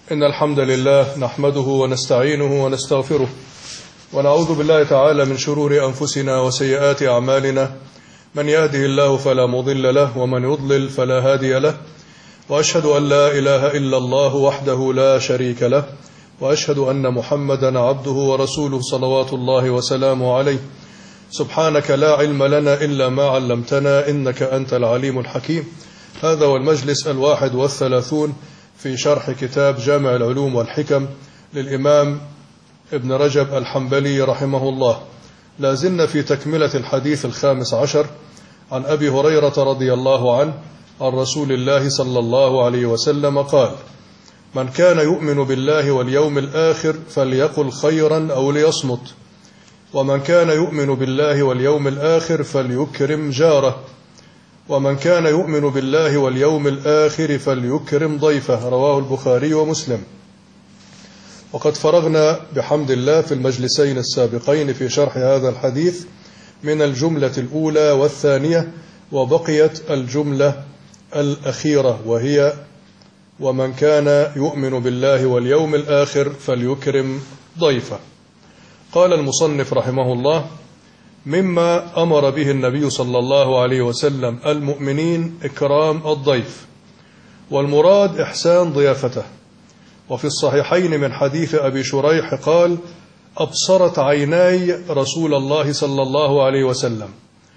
إن الحمد لله نحمده ونستعينه ونستغفره ونعوذ بالله تعالى من شرور أنفسنا وسيئات أعمالنا، من يهده الله فلا مضل له ومن يضلل فلا هادي له، وأشهد أن لا إله إلا الله وحده لا شريك له، وأشهد أن محمدا عبده ورسوله صلوات الله وسلامه عليه. سبحانك لا علم لنا إلا ما علمتنا إنك أنت العليم الحكيم. هذا هو المجلس 31 في شرح كتاب جامع العلوم والحكم للإمام ابن رجب الحنبلي رحمه الله. لازلنا في تكملة الحديث 15 عن أبي هريرة رضي الله عنه عن رسول الله صلى الله عليه وسلم قال: من كان يؤمن بالله واليوم الآخر فليقل خيرا أو ليصمت، ومن كان يؤمن بالله واليوم الآخر فليكرم جاره، ومن كان يؤمن بالله واليوم الآخر فليكرم ضيفه. رواه البخاري ومسلم. وقد فرغنا بحمد الله في المجلسين السابقين في شرح هذا الحديث من الجملة الأولى والثانية، وبقيت الجملة الأخيرة وهي: ومن كان يؤمن بالله واليوم الآخر فليكرم ضيفه. قال المصنف رحمه الله: مما أمر به النبي صلى الله عليه وسلم المؤمنين إكرام الضيف، والمراد إحسان ضيافته. وفي الصحيحين من حديث أبي شريح قال: أبصرت عيناي رسول الله صلى الله عليه وسلم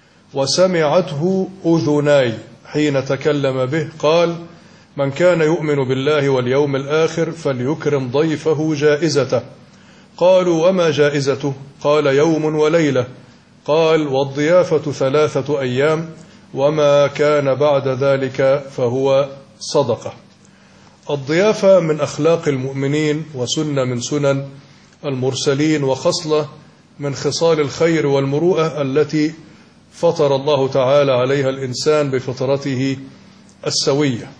وسمعته أذناي حين تكلم به. قال: من كان يؤمن بالله واليوم الآخر فليكرم ضيفه جائزته. قالوا: وما جائزته؟ قال: يوم وليلة. قال: والضيافة 3 أيام، وما كان بعد ذلك فهو صدقة. الضيافة من أخلاق المؤمنين، وسنة من سنن المرسلين، وخصلة من خصال الخير والمروءة التي فطر الله تعالى عليها الإنسان بفطرته السوية.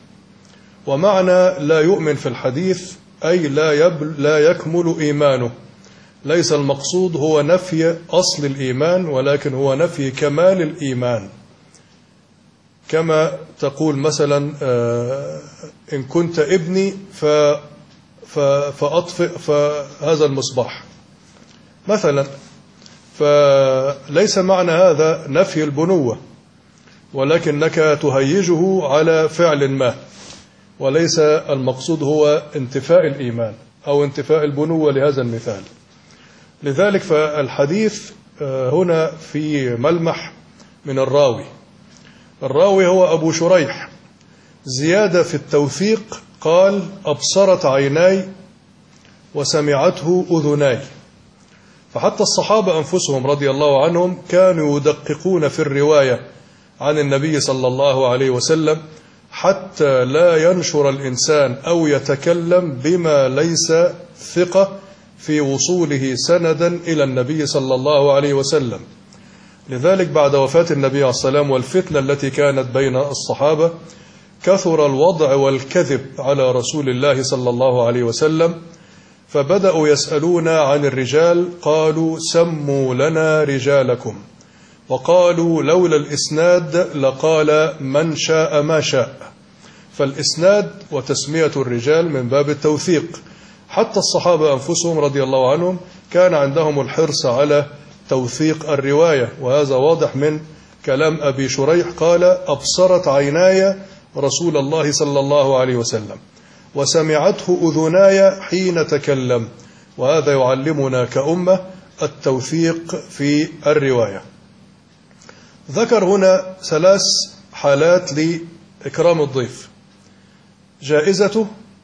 ومعنى لا يؤمن في الحديث أي لا يكمل إيمانه. ليس المقصود هو نفي أصل الإيمان، ولكن هو نفي كمال الإيمان. كما تقول مثلا: إن كنت ابني فأطفئ هذا المصباح مثلا. فليس معنى هذا نفي البنوة، ولكنك تهيجه على فعل ما، وليس المقصود هو انتفاء الإيمان أو انتفاء البنوة لهذا المثال. لذلك فالحديث هنا في ملمح من الراوي. الراوي هو أبو شريح. زيادة في التوثيق قال: أبصرت عيناي وسمعته أذناي. فحتى الصحابة أنفسهم رضي الله عنهم كانوا يدققون في الرواية عن النبي صلى الله عليه وسلم، حتى لا ينشر الإنسان أو يتكلم بما ليس ثقة في وصوله سندا إلى النبي صلى الله عليه وسلم. لذلك بعد وفاة النبي عليه الصلاة والسلام والفتنة التي كانت بين الصحابة، كثر الوضع والكذب على رسول الله صلى الله عليه وسلم، فبدأوا يسألون عن الرجال. قالوا: سموا لنا رجالكم. وقالوا: لولا الإسناد لقال من شاء ما شاء. فالإسناد وتسمية الرجال من باب التوثيق. حتى الصحابة أنفسهم رضي الله عنهم كان عندهم الحرص على توثيق الرواية، وهذا واضح من كلام أبي شريح. قال: أبصرت عيناي رسول الله صلى الله عليه وسلم وسمعته أذناي حين تكلم. وهذا يعلمنا كأمة التوثيق في الرواية. ذكر هنا 3 حالات لإكرام الضيف: جائزته،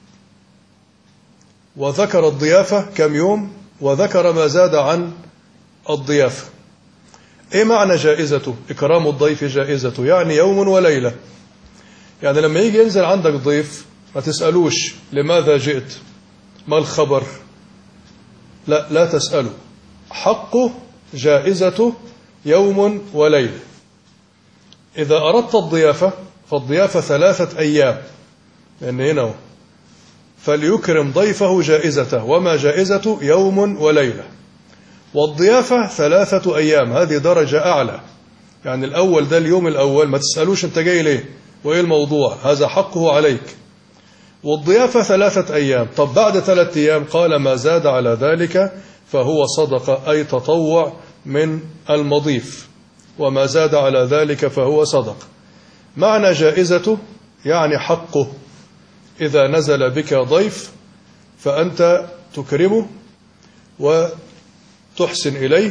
وذكر الضيافة كم يوم، وذكر ما زاد عن الضيافة. ايه معنى جائزته؟ إكرام الضيف جائزته يعني يوم وليلة. يعني لما يجي ينزل عندك ضيف ما تسألوش لماذا جئت، ما الخبر، لا تسأله. حقه جائزته يوم وليلة. إذا أردت الضيافة فالضيافة 3 أيام، لأن هنا فليكرم ضيفه جائزته، وما جائزته يوم وليلة. والضيافة 3 أيام، هذه درجة أعلى. يعني الأول ده اليوم الأول ما تسألوش أنت جاي ليه وإيه الموضوع، هذا حقه عليك. والضيافة 3 أيام. طب بعد 3 أيام قال ما زاد على ذلك فهو صدقة، أي تطوع من المضيف، وما زاد على ذلك فهو صدقة. معنى جائزته يعني حقه، إذا نزل بك ضيف فأنت تكرمه وتحسن إليه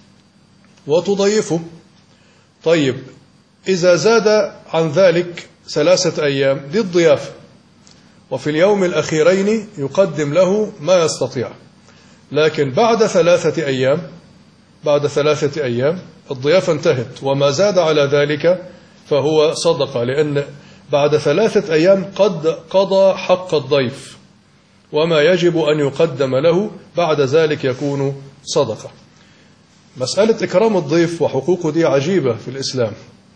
وتضيفه. طيب إذا زاد عن ذلك 3 أيام دي الضيافة، وفي اليوم الأخيرين يقدم له ما يستطيع. لكن بعد 3 أيام، بعد 3 أيام الضيافة انتهت، وما زاد على ذلك فهو صدقة، لأن بعد 3 أيام قد قضى حق الضيف وما يجب أن يقدم له، بعد ذلك يكون صدقة. مسألة إكرام الضيف وحقوقه دي عجيبة في الإسلام.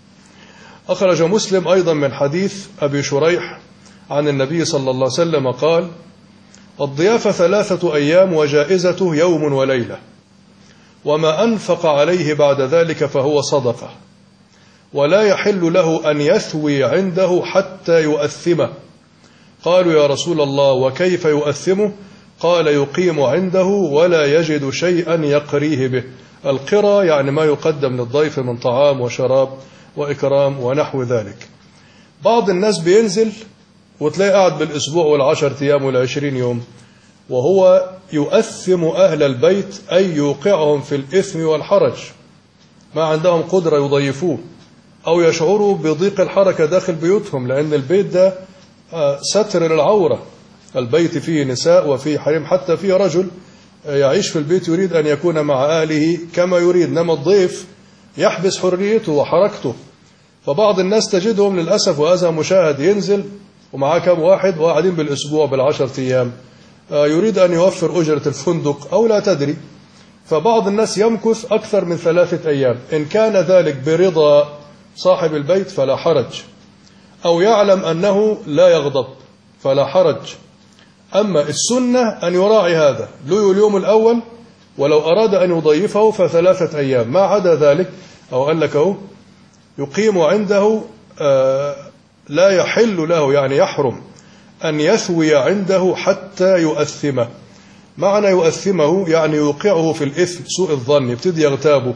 أخرج مسلم أيضا من حديث أبي شريح عن النبي صلى الله عليه وسلم قال: الضيافة 3 أيام وجائزته يوم وليلة، وما أنفق عليه بعد ذلك فهو صدقة، ولا يحل له أن يثوي عنده حتى يؤثمه. قالوا يا رسول الله وكيف يؤثمه؟ قال يقيم عنده ولا يجد شيئا يقريه به. القرى يعني ما يقدم للضيف من طعام وشراب وإكرام ونحو ذلك. بعض الناس بينزل وتلاقي قاعد بالأسبوع وال10 أيام وال20 يوم، وهو يؤثم أهل البيت، أي يوقعهم في الإثم والحرج، ما عندهم قدرة يضيفوه أو يشعروا بضيق الحركة داخل بيوتهم، لأن البيت ده ستر للعورة. البيت فيه نساء وفيه حريم، حتى فيه رجل يعيش في البيت يريد أن يكون مع أهله كما يريد، إنما الضيف يحبس حريته وحركته. فبعض الناس تجدهم للأسف، وهذا مشاهد، ينزل ومعاه كم واحد وقاعدين بالأسبوع بال10 أيام، يريد أن يوفر أجرة الفندق أو لا تدري. فبعض الناس يمكث أكثر من 3 أيام، إن كان ذلك برضا صاحب البيت فلا حرج، أو يعلم أنه لا يغضب فلا حرج. أما السنة أن يراعي هذا، له اليوم الأول، ولو أراد أن يضيفه ف3 أيام، ما عدا ذلك أو قال لك أهو يقيم عنده، لا يحل له يعني يحرم أن يثوي عنده حتى يؤثمه. معنى يؤثمه يعني يوقعه في الإثم، سوء الظن، يبتدي يغتابه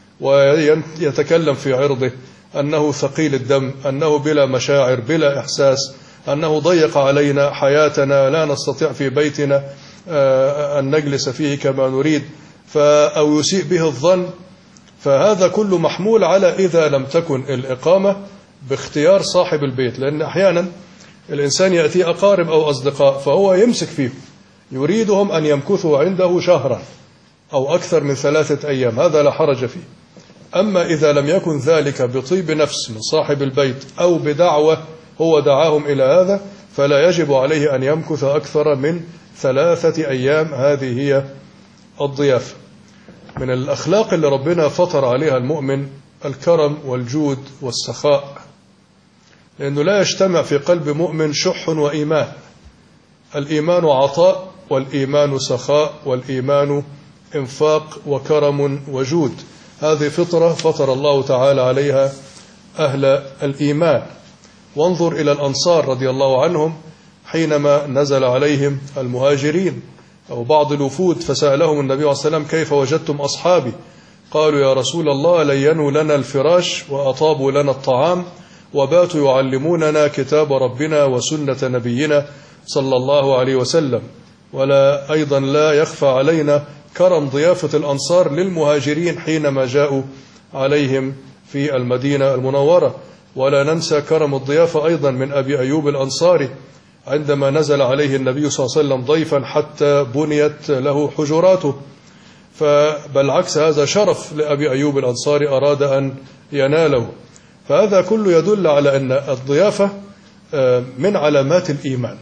ويتكلم في عرضه أنه ثقيل الدم، أنه بلا مشاعر بلا إحساس، أنه ضيق علينا حياتنا، لا نستطيع في بيتنا أن نجلس فيه كما نريد، أو يسيء به الظن. فهذا كله محمول على إذا لم تكن الإقامة باختيار صاحب البيت، لأن أحيانا الإنسان يأتي أقارب أو أصدقاء فهو يمسك فيه، يريدهم أن يمكثوا عنده شهرا أو أكثر من 3 أيام، هذا لا حرج فيه. أما إذا لم يكن ذلك بطيب نفس من صاحب البيت أو بدعوة هو دعاهم إلى هذا، فلا يجب عليه أن يمكث أكثر من 3 أيام. هذه هي الضيافة. من الأخلاق اللي ربنا فطر عليها المؤمن الكرم والجود والسخاء، لأنه لا يجتمع في قلب مؤمن شح وإيمان. الإيمان عطاء، والإيمان سخاء، والإيمان إنفاق وكرم وجود. هذه فطرة فطر الله تعالى عليها أهل الإيمان. وانظر إلى الأنصار رضي الله عنهم حينما نزل عليهم المهاجرين أو بعض الوفود، فسألهم النبي عليه الصلاة والسلام كيف وجدتم أصحابي؟ قالوا يا رسول الله لينوا لنا الفراش وأطابوا لنا الطعام وباتوا يعلموننا كتاب ربنا وسنة نبينا صلى الله عليه وسلم. ولا أيضا لا يخفى علينا كرم ضيافة الأنصار للمهاجرين حينما جاءوا عليهم في المدينة المنورة. ولا ننسى كرم الضيافة أيضا من أبي أيوب الأنصاري عندما نزل عليه النبي صلى الله عليه وسلم ضيفا حتى بنيت له حجراته. فبالعكس هذا شرف لأبي أيوب الأنصاري أراد أن يناله. فهذا كله يدل على أن الضيافة من علامات الإيمان،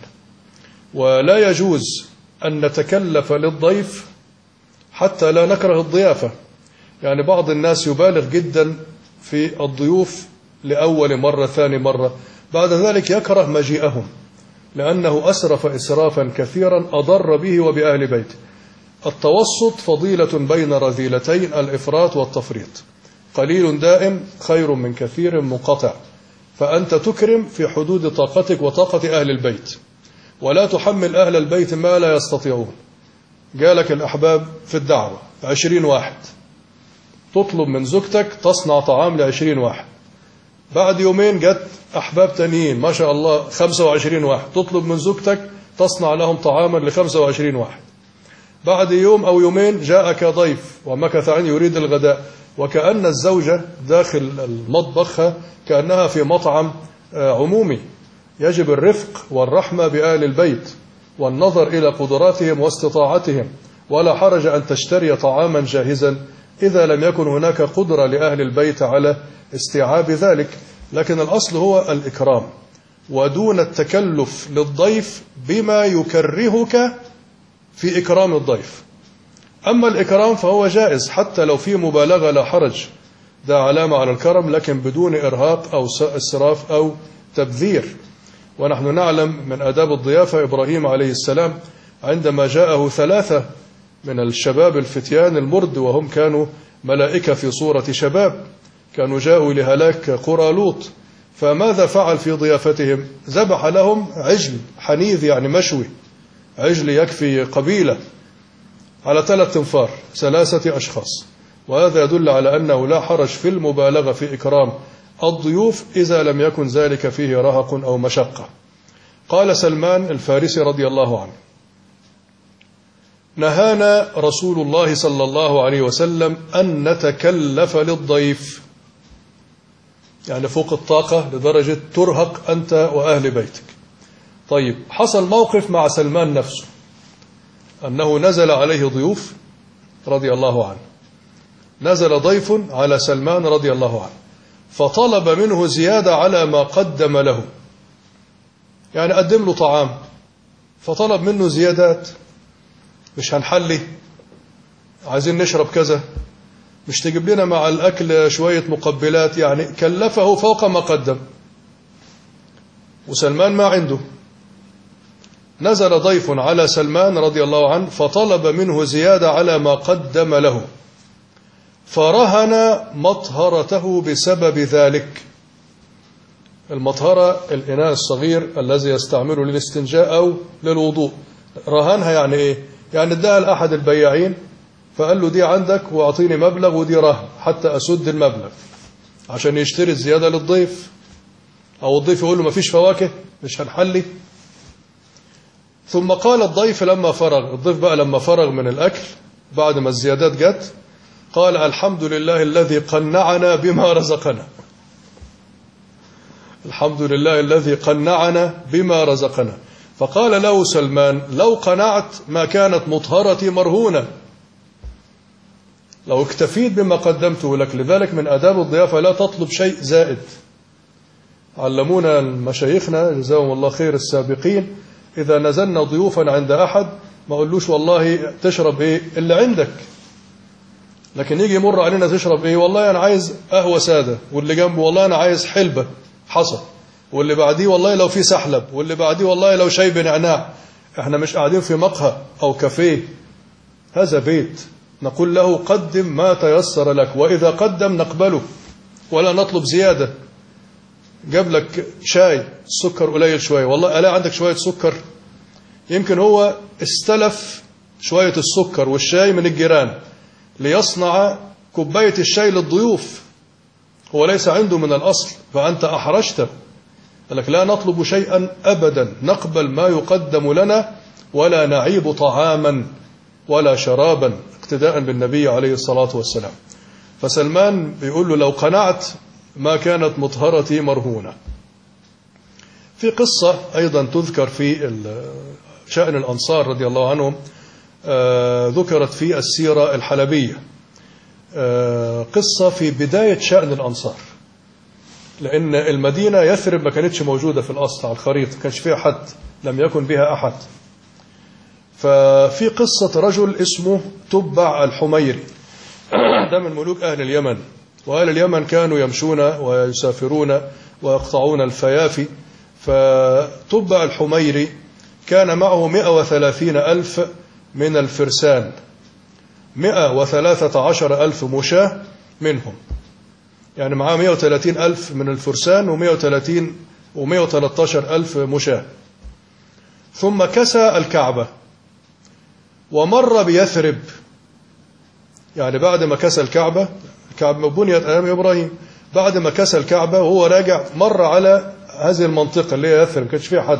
ولا يجوز أن نتكلف للضيف حتى لا نكره الضيافة. يعني بعض الناس يبالغ جدا في الضيوف لأول مرة ثاني مرة، بعد ذلك يكره مجيئهم لأنه أسرف إسرافا كثيرا أضر به وبأهل بيته. التوسط فضيلة بين رذيلتين، الإفراط والتفريط. قليل دائم خير من كثير منقطع. فأنت تكرم في حدود طاقتك وطاقة أهل البيت، ولا تحمل أهل البيت ما لا يستطيعون. جالك الأحباب في الدعوة 20 واحد، تطلب من زوجتك تصنع طعام ل20 واحد. بعد يومين جت أحباب تانيين ما شاء الله 25 واحد، تطلب من زوجتك تصنع لهم طعاما ل25 واحد. بعد يوم أو يومين جاءك ضيف ومكث عنه يريد الغداء، وكأن الزوجة داخل المطبخ كأنها في مطعم عمومي. يجب الرفق والرحمة بآل البيت والنظر إلى قدراتهم واستطاعتهم، ولا حرج أن تشتري طعاما جاهزا إذا لم يكن هناك قدرة لأهل البيت على استيعاب ذلك. لكن الأصل هو الإكرام، ودون التكلف للضيف بما يكرهك في إكرام الضيف. أما الإكرام فهو جائز حتى لو في مبالغة لا حرج، ده علامة على الكرم، لكن بدون إرهاق أو إسراف أو تبذير. ونحن نعلم من آداب الضيافة إبراهيم عليه السلام عندما جاءه 3 من الشباب الفتيان المرد، وهم كانوا ملائكة في صورة شباب، كانوا جاءوا لهلاك قرى لوط، فماذا فعل في ضيافتهم؟ ذبح لهم عجل حنيذ، يعني مشوي، عجل يكفي قبيلة على 3 أنفار، 3 أشخاص. وهذا يدل على أنه لا حرج في المبالغة في إكرام الضيوف إذا لم يكن ذلك فيه رهق أو مشقة. قال سلمان الفارسي رضي الله عنه: نهانا رسول الله صلى الله عليه وسلم أن نتكلف للضيف، يعني فوق الطاقة لدرجة ترهق أنت وأهل بيتك. طيب، حصل موقف مع سلمان نفسه أنه نزل عليه ضيوف رضي الله عنه، نزل ضيف على سلمان رضي الله عنه فطلب منه زيادة على ما قدم له، يعني قدم له طعام فطلب منه زيادات، مش هنحلي، عايزين نشرب كذا، مش تجيب لنا مع الأكل شوية مقبلات، يعني كلفه فوق ما قدم، وسلمان ما عنده. نزل ضيف على سلمان رضي الله عنه فطلب منه زيادة على ما قدم له، فرهن مطهرته بسبب ذلك. المطهرة الإناء الصغير الذي يستعمله للاستنجاء أو للوضوء، رهنها يعني إيه؟ يعني اداها لأحد البياعين فقال له دي عندك واعطيني مبلغ ودي رهن حتى أسد المبلغ، عشان يشتري الزيادة للضيف، أو الضيف يقول له ما فيش فواكه مش هنحلي. ثم قال الضيف لما فرغ، الضيف بقى لما فرغ من الأكل بعد ما الزيادات جت، قال: الحمد لله الذي قنعنا بما رزقنا، الحمد لله الذي قنعنا بما رزقنا. فقال له سلمان: لو قنعت ما كانت مطهرتي مرهونة، لو اكتفيت بما قدمته لك. لذلك من آداب الضيافة لا تطلب شيء زائد. علمونا مشايخنا جزاهم الله خير السابقين، إذا نزلنا ضيوفا عند أحد ما قلوش والله تشرب إيه اللي عندك، لكن يجي يمر علينا تشرب إيه، والله أنا عايز قهوة سادة، واللي جنبه والله أنا عايز حلبة حصى، واللي بعديه والله لو في سحلب، واللي بعديه والله لو شاي بنعناع. احنا مش قاعدين في مقهى أو كافيه، هذا بيت، نقول له قدم ما تيسر لك، وإذا قدم نقبله ولا نطلب زيادة. جاب لك شاي السكر قليل شوية، والله ألا عندك شوية سكر، يمكن هو استلف شوية السكر والشاي من الجيران ليصنع كوباية الشاي للضيوف، هو ليس عنده من الأصل، فأنت أحرجته. لك لا نطلب شيئا أبدا، نقبل ما يقدم لنا ولا نعيب طعاما ولا شرابا، اقتداء بالنبي عليه الصلاة والسلام. فسلمان بيقول له: لو قنعت ما كانت مطهرتي مرهونة. في قصة أيضا تذكر في شأن الأنصار رضي الله عنهم، ذكرت في السيرة الحلبية، قصة في بداية شأن الأنصار، لأن المدينة يثرب ما كانتش موجودة في الأصل على الخريطة، كانش فيها حد، لم يكن بها أحد. ففي قصة رجل اسمه تبع الحميري، ده من ملوك أهل اليمن، وأهل اليمن كانوا يمشون ويسافرون ويقطعون الفيافي. فتبع الحميري كان معه 130,000 من الفرسان، 113,000 مشاة منهم، يعني معاه 130,000 من الفرسان و113,000 مشاة. ثم كسى الكعبة ومر بيثرب، يعني بعد ما كسى الكعبة بنيت أيام إبراهيم، بعد ما كسى الكعبة وهو راجع مر على هذه المنطقة اللي هي يثرب، ما كانش فيها حد.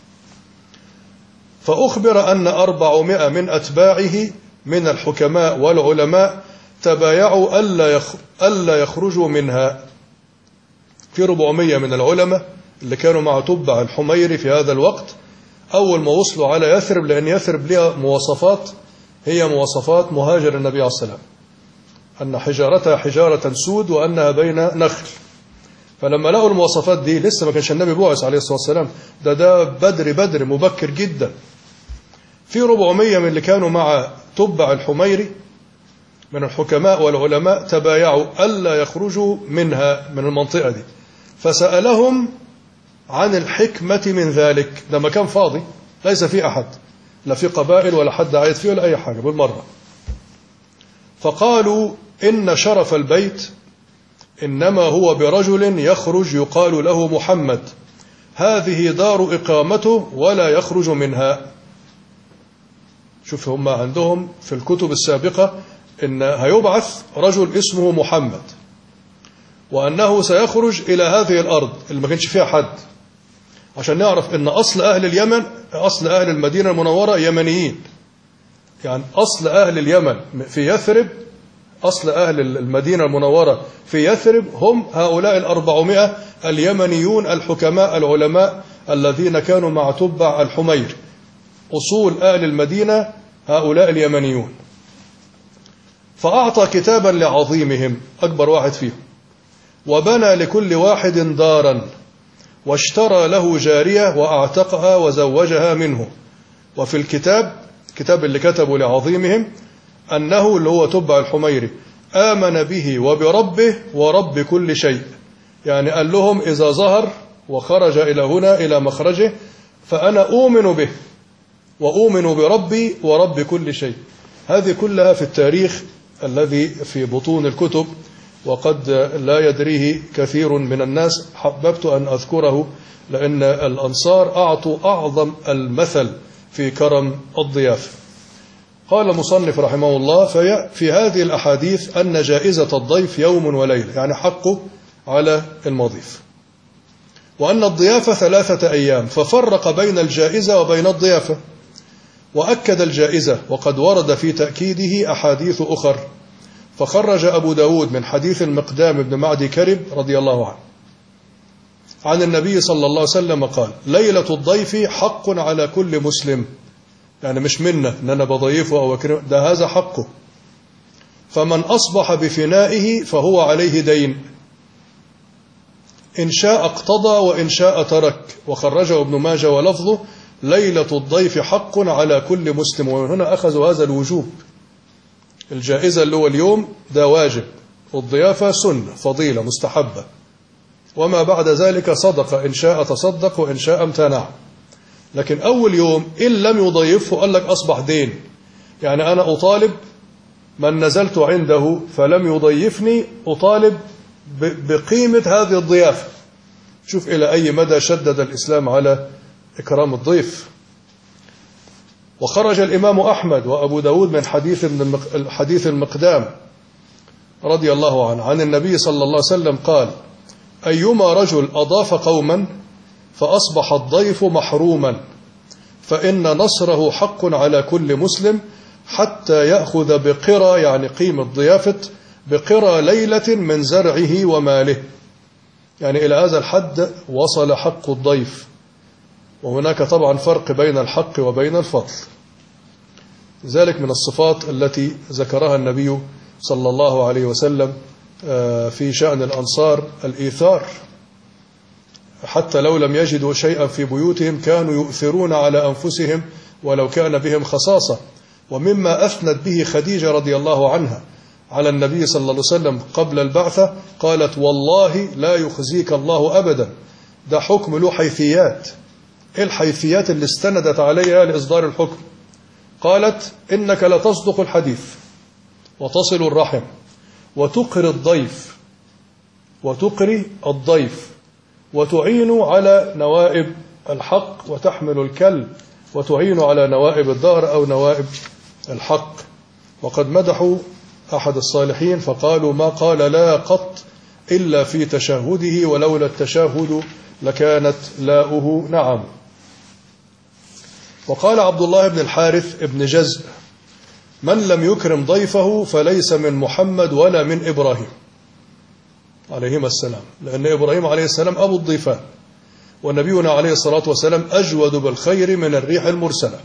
فأخبر أن 400 من أتباعه من الحكماء والعلماء تبايعوا ألا يخرجوا منها. في 400 من العلماء اللي كانوا مع تبع الحميري في هذا الوقت، أول ما وصلوا على يثرب، لأن يثرب لها مواصفات هي مواصفات مهاجر النبي عليه السلام، أن حجارتها حجارة سود وأنها بين نخل. فلما لقوا المواصفات دي، لسه ما كانش النبي بعث عليه الصلاة والسلام، ده بدر مبكر جدا. في 400 من اللي كانوا مع تبع الحميري من الحكماء والعلماء تبايعوا ألا يخرجوا منها، من المنطقة دي. فسألهم عن الحكمة من ذلك، ده مكان فاضي ليس فيه أحد، لا في قبائل ولا حد عايد فيه ولا أي حاجة بالمرة. فقالوا إن شرف البيت إنما هو برجل يخرج يقال له محمد، هذه دار إقامته ولا يخرج منها. شوف هم عندهم في الكتب السابقة إن هيبعث رجل اسمه محمد، وأنه سيخرج إلى هذه الأرض اللي ما كانش فيها حد، عشان نعرف إن أصل أهل اليمن، أصل أهل المدينة المنورة يمنيين. يعني أصل أهل اليمن في يثرب، أصل أهل المدينة المنورة في يثرب هم هؤلاء 400 اليمنيون الحكماء العلماء الذين كانوا مع تبع الحمير. أصول أهل المدينة هؤلاء اليمنيون. فأعطى كتابا لعظيمهم، أكبر واحد فيهم، وبنى لكل واحد دارا، واشترى له جارية وأعتقها وزوجها منه. وفي الكتاب اللي كتبوا لعظيمهم أنه اللي هو تبع الحميري آمن به وبربه ورب كل شيء، يعني قال لهم إذا ظهر وخرج إلى هنا إلى مخرجه فأنا أؤمن به وأؤمن بربي ورب كل شيء. هذه كلها في التاريخ الذي في بطون الكتب، وقد لا يدريه كثير من الناس. حببت أن أذكره لأن الأنصار أعطوا أعظم المثل في كرم الضيافة. قال مصنف رحمه الله: في هذه الأحاديث أن جائزة الضيف يوم وليلة، يعني حقه على المضيف، وأن الضيافة 3 أيام، ففرق بين الجائزة وبين الضيافة، وأكد الجائزة، وقد ورد في تأكيده أحاديث أخر. فخرج أبو داود من حديث المقدام بن معدي كرب رضي الله عنه عن النبي صلى الله عليه وسلم قال: ليلة الضيف حق على كل مسلم، يعني مش منا ان انا بضيفه او اكرمه، ده هذا حقه. فمن اصبح بفنائه فهو عليه دين، ان شاء اقتضى وان شاء ترك. وخرجه ابن ماجه ولفظه: ليلة الضيف حق على كل مسلم. ومن هنا اخذوا هذا الوجوب. الجائزة اللي هو اليوم ده واجب، والضيافة سنة فضيلة مستحبة، وما بعد ذلك صدقة، إن شاء تصدق وإن شاء امتنع. لكن أول يوم إن لم يضيفه قال لك أصبح دين، يعني أنا أطالب من نزلت عنده فلم يضيفني، أطالب بقيمة هذه الضيافة. شوف إلى أي مدى شدد الإسلام على إكرام الضيف. وخرج الإمام أحمد وأبو داود من حديث المقدام رضي الله عنه عن النبي صلى الله عليه وسلم قال: أيما رجل أضاف قوما فأصبح الضيف محروما فإن نصره حق على كل مسلم حتى يأخذ بقرى، يعني قيمة ضيافة بقرى ليلة من زرعه وماله، يعني إلى هذا الحد وصل حق الضيف. وهناك طبعا فرق بين الحق وبين الفضل. ذلك من الصفات التي ذكرها النبي صلى الله عليه وسلم في شأن الأنصار الإيثار، حتى لو لم يجدوا شيئا في بيوتهم كانوا يؤثرون على أنفسهم ولو كان بهم خصاصة. ومما أثنت به خديجة رضي الله عنها على النبي صلى الله عليه وسلم قبل البعثة قالت: والله لا يخزيك الله أبدا. ده حكم له حيثيات. إيه الحيثيات اللي استندت عليها لإصدار الحكم؟ قالت: إنك لتصدق الحديث وتصل الرحم وتقري الضيف وتعين على نوائب الحق وتحمل الكل وتعين على نوائب الدهر أو نوائب الحق. وقد مدحوا أحد الصالحين فقالوا: ما قال لا قط إلا في تشهده، ولولا التشهد لكانت لاؤه نعم. وقال عبد الله بن الحارث بن جزء: من لم يكرم ضيفه فليس من محمد ولا من إبراهيم عليهما السلام، لأن إبراهيم عليه السلام أبو الضيفان، ونبينا عليه الصلاة والسلام أجود بالخير من الريح المرسلة.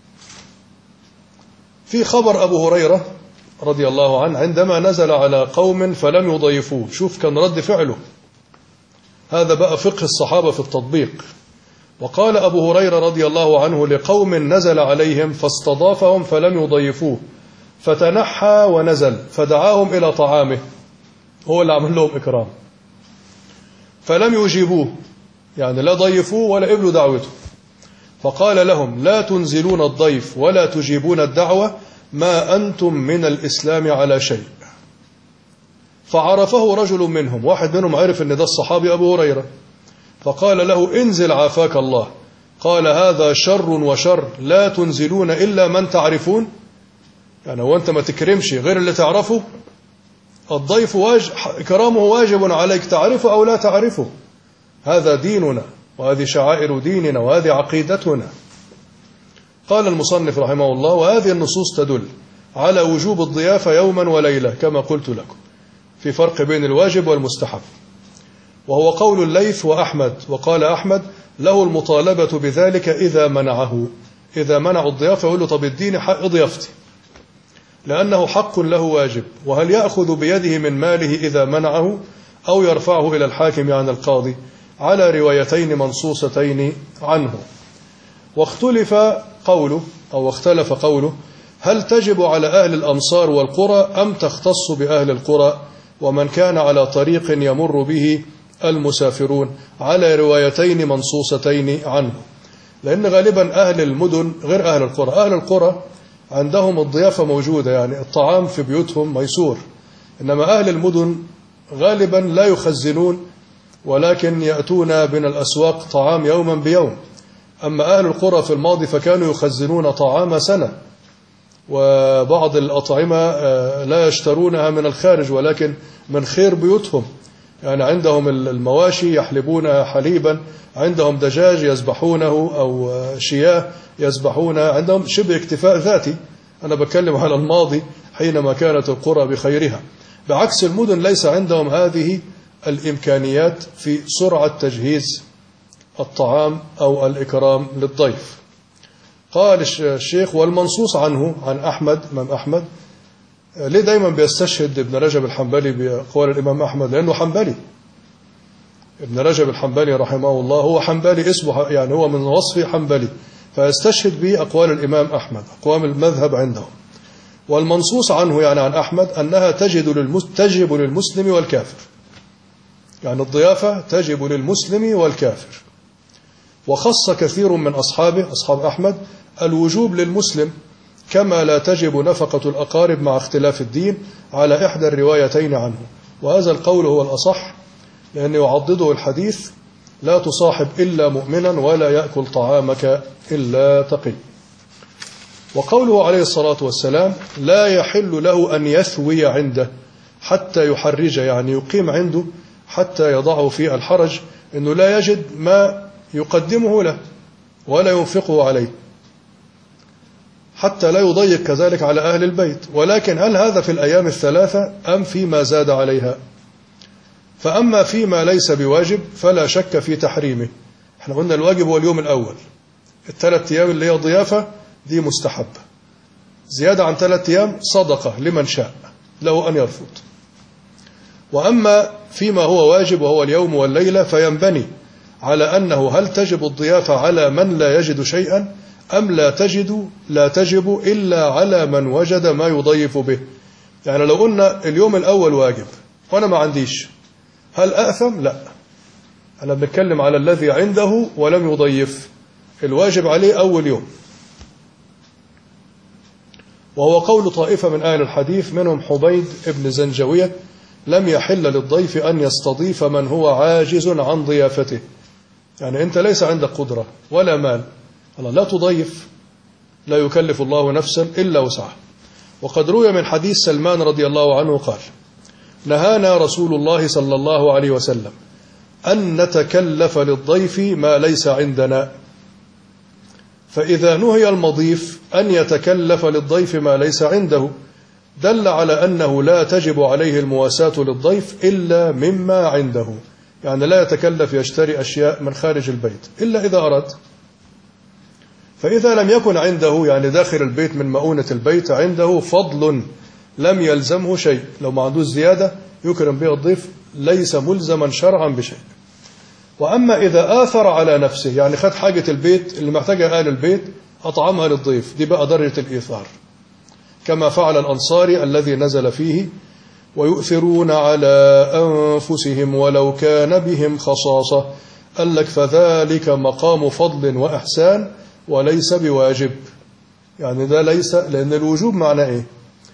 في خبر أبو هريرة رضي الله عنه عندما نزل على قوم فلم يضيفوه، شوف كان رد فعله، هذا بقى فقه الصحابة في التطبيق. وقال أبو هريرة رضي الله عنه: لقوم نزل عليهم فاستضافهم فلم يضيفوه، فتنحى ونزل فدعاهم إلى طعامه، هو اللي عمل لهم إكرام، فلم يجيبوه، يعني لا ضيفوه ولا قبلوا دعوته، فقال لهم: لا تنزلون الضيف ولا تجيبون الدعوة ما أنتم من الإسلام على شيء. فعرفه رجل منهم، واحد منهم عرف أن ده الصحابي أبو هريرة، فقال له: انزل عافاك الله. قال: هذا شر وشر، لا تنزلون إلا من تعرفون. يعني هو أنت ما تكرمش غير اللي تعرفه؟ الضيف إكرامه واجب عليك، تعرفه أو لا تعرفه، هذا ديننا وهذه شعائر ديننا وهذه عقيدتنا. قال المصنف رحمه الله: وهذه النصوص تدل على وجوب الضيافة يوما وليلة كما قلت لكم، في فرق بين الواجب والمستحب، وهو قول الليث وأحمد. وقال أحمد: له المطالبة بذلك إذا منعه، إذا منعوا الضيافة يقول له: طب اديني حق ضيافتي، لأنه حق له واجب. وهل يأخذ بيده من ماله إذا منعه أو يرفعه إلى الحاكم عن القاضي؟ على روايتين منصوصتين عنه. واختلف قوله هل تجب على أهل الأمصار والقرى أم تختص بأهل القرى ومن كان على طريق يمر به المسافرون؟ على روايتين منصوصتين عنه، لأن غالبا أهل المدن غير أهل القرى. أهل القرى عندهم الضيافة موجودة، يعني الطعام في بيوتهم ميسور، إنما أهل المدن غالبا لا يخزنون، ولكن يأتون من الأسواق طعام يوما بيوم. أما أهل القرى في الماضي فكانوا يخزنون طعام سنة، وبعض الأطعمة لا يشترونها من الخارج ولكن من خير بيوتهم، يعني عندهم المواشي يحلبون حليبا، عندهم دجاج يذبحونه أو شياه يذبحونه، عندهم شبه اكتفاء ذاتي. أنا بتكلم على الماضي حينما كانت القرى بخيرها، بعكس المدن ليس عندهم هذه الإمكانيات في سرعة تجهيز الطعام أو الإكرام للضيف. قال الشيخ: والمنصوص عنه عن أحمد، إمام أحمد. ليه دايما بيستشهد ابن رجب الحنبلي بقول الإمام أحمد؟ لأنه حنبلي. ابن رجب الحنبلي رحمه الله هو حنبلي، اسمه يعني هو من وصفه حنبلي، فيستشهد بأقوال الإمام أحمد، أقوام المذهب عندهم. والمنصوص عنه يعني عن أحمد أنها تجب للمسلم والكافر، يعني الضيافة تجب للمسلم والكافر. وخص كثير من أصحاب أحمد الوجوب للمسلم، كما لا تجب نفقة الأقارب مع اختلاف الدين، على إحدى الروايتين عنه. وهذا القول هو الأصح، لأنه يعضده الحديث: لا تصاحب إلا مؤمنا ولا يأكل طعامك إلا تقي. وقوله عليه الصلاة والسلام: لا يحل له أن يثوي عنده حتى يحرج، يعني يقيم عنده حتى يضعه في الحرج، أنه لا يجد ما يقدمه له ولا ينفقه عليه، حتى لا يضيق كذلك على أهل البيت. ولكن هل هذا في الأيام الثلاثة أم فيما زاد عليها؟ فأما فيما ليس بواجب فلا شك في تحريمه. احنا قلنا الواجب هو اليوم الأول، الثلاث أيام اللي هي ضيافة دي مستحبة، زيادة عن 3 أيام صدقة لمن شاء له أن يرفض. وأما فيما هو واجب وهو اليوم والليلة فينبني على أنه هل تجب الضيافة على من لا يجد شيئا أم لا تجب إلا على من وجد ما يضيف به. يعني لو قلنا اليوم الأول واجب وأنا ما عنديش، هل أأثم؟ لا، أنا بنتكلم على الذي عنده ولم يضيف، الواجب عليه أول يوم. وهو قول طائفة من أهل الحديث منهم حبيد ابن زنجوية: لم يحل للضيف أن يستضيف من هو عاجز عن ضيافته. يعني أنت ليس عندك قدرة ولا مال، الله لا تضيف، لا يكلف الله نفسا إلا وسعها. وقد روي من حديث سلمان رضي الله عنه قال: نهانا رسول الله صلى الله عليه وسلم أن نتكلف للضيف ما ليس عندنا، فإذا نهي المضيف أن يتكلف للضيف ما ليس عنده دل على أنه لا تجب عليه المواساة للضيف إلا مما عنده، يعني لا يتكلف يشتري أشياء من خارج البيت إلا إذا أراد. فإذا لم يكن عنده، يعني داخل البيت من مؤونة البيت عنده فضل لم يلزمه شيء، لو ما عندوش زيادة يكرم به الضيف ليس ملزما شرعا بشيء. وأما إذا آثر على نفسه، يعني خد حاجة البيت اللي محتاجها آل البيت أطعمها للضيف، دي بقى درجة الإيثار، كما فعل الأنصاري الذي نزل فيه: ويؤثرون على أنفسهم ولو كان بهم خصاصة. قال لك: فذلك مقام فضل وإحسان وليس بواجب. يعني ده ليس، لأن الوجوب معناه إيه؟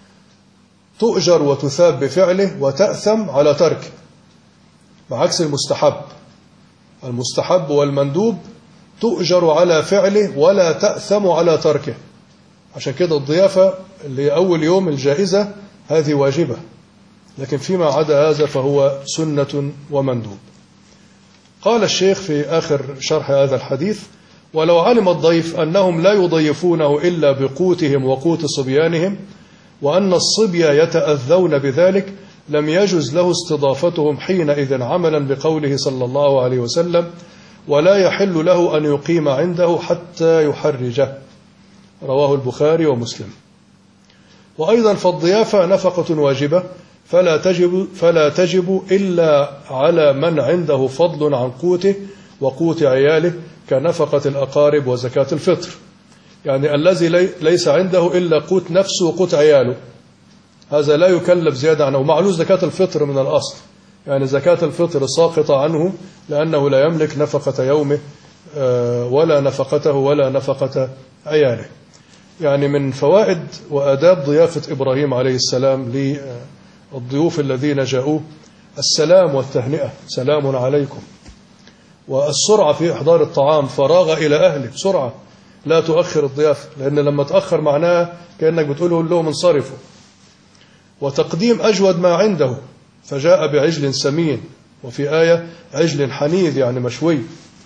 تؤجر وتثاب بفعله وتأثم على تركه، بعكس المستحب. المستحب والمندوب تؤجر على فعله ولا تأثم على تركه. عشان كده الضيافة اللي أول يوم الجائزة هذه واجبة، لكن فيما عدا هذا فهو سنة ومندوب. قال الشيخ في آخر شرح هذا الحديث: ولو علم الضيف أنهم لا يضيفونه إلا بقوتهم وقوت صبيانهم، وأن الصبي يتأذون بذلك، لم يجز له استضافتهم حينئذ عملا بقوله صلى الله عليه وسلم: ولا يحل له أن يقيم عنده حتى يحرجه. رواه البخاري ومسلم. وأيضا فالضيافة نفقة واجبة فلا تجب إلا على من عنده فضل عن قوته وقوت عياله، كنفقة الأقارب وزكاة الفطر. يعني الذي ليس عنده إلا قوت نفسه وقوت عياله، هذا لا يكلف زيادة عنه. معلوش زكاة الفطر من الأصل، يعني زكاة الفطر ساقطة عنه لأنه لا يملك نفقة يومه ولا نفقته ولا نفقة عياله. يعني من فوائد وآداب ضيافة إبراهيم عليه السلام للضيوف الذين جاءوه السلام والتهنئة: سلام عليكم. والسرعة في إحضار الطعام، فراغ إلى أهله بسرعة، لا تؤخر الضيافة، لأن لما تأخر معناها كأنك بتقول لهم انصرفوا. وتقديم أجود ما عنده، فجاء بعجل سمين، وفي آية عجل حنيذ يعني مشوي.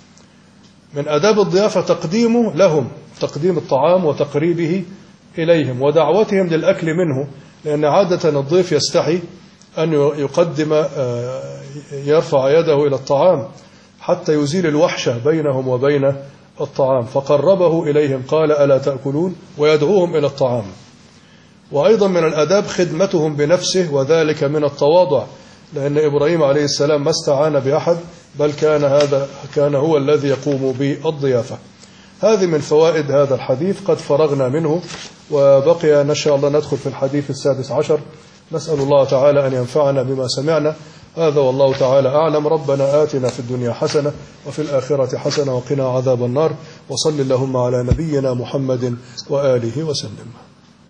من آداب الضيافة تقديمه لهم، تقديم الطعام وتقريبه إليهم ودعوتهم للأكل منه، لأن عادة الضيف يستحي أن يقدم يرفع يده إلى الطعام حتى يزيل الوحشة بينهم وبين الطعام، فقربه إليهم قال: ألا تأكلون؟ ويدعوهم إلى الطعام. وأيضا من الأداب خدمتهم بنفسه، وذلك من التواضع، لأن إبراهيم عليه السلام ما استعان بأحد، بل كان هو الذي يقوم بالضيافة. هذه من فوائد هذا الحديث، قد فرغنا منه وبقي إن شاء الله ندخل في الحديث السادس عشر. نسأل الله تعالى أن ينفعنا بما سمعنا. هذا والله تعالى أعلم. ربنا آتنا في الدنيا حسنة وفي الآخرة حسنة وقنا عذاب النار. وصل اللهم على نبينا محمد وآله وسلم.